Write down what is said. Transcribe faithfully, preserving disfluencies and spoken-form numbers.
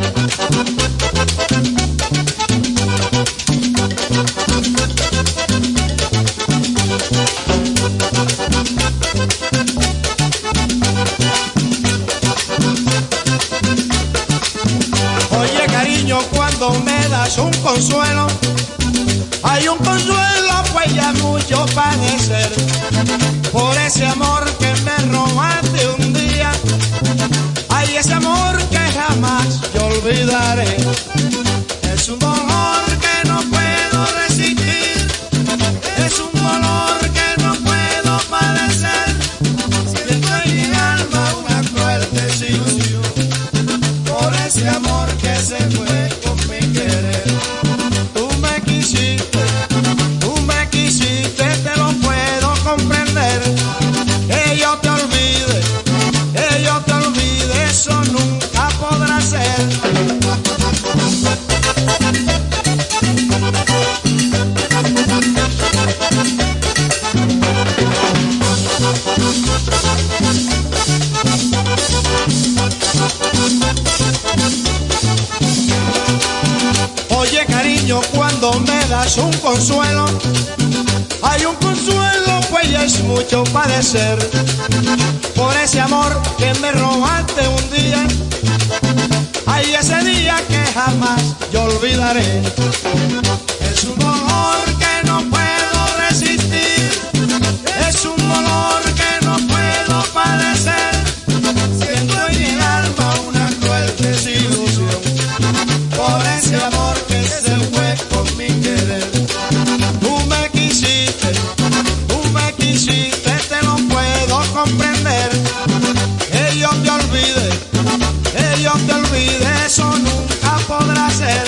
Oye cariño, cuando me das un consuelo, hay un consuelo, pues ya mucho padecer. Por ese amor que me robaste un día, hay ese amor que jamás yo olvidaré. Es un dolor que no puedo resistir, es un dolor que no puedo padecer. Siento en mi alma una cruel desilusión por ese amor que se fue con mi querer. Tú me quisiste, tú me quisiste, te lo puedo comprender. Que yo te olvide, que yo te olvide, eso nunca podrá ser. Oye cariño, cuando me das un consuelo, hay un consuelo, pues ya es mucho padecer. Por ese amor que me robaste un día, hay ese día que jamás yo olvidaré. Es un dolor que no puedo resistir, es un dolor que no puedo padecer. Siento en mi alma una cruel desilusión por ese amor que se fue con mi querer. Tú me quisiste, tú me quisiste, te lo puedo comprender. Que yo te olvide, que yo te olvide, eso nunca podrá ser.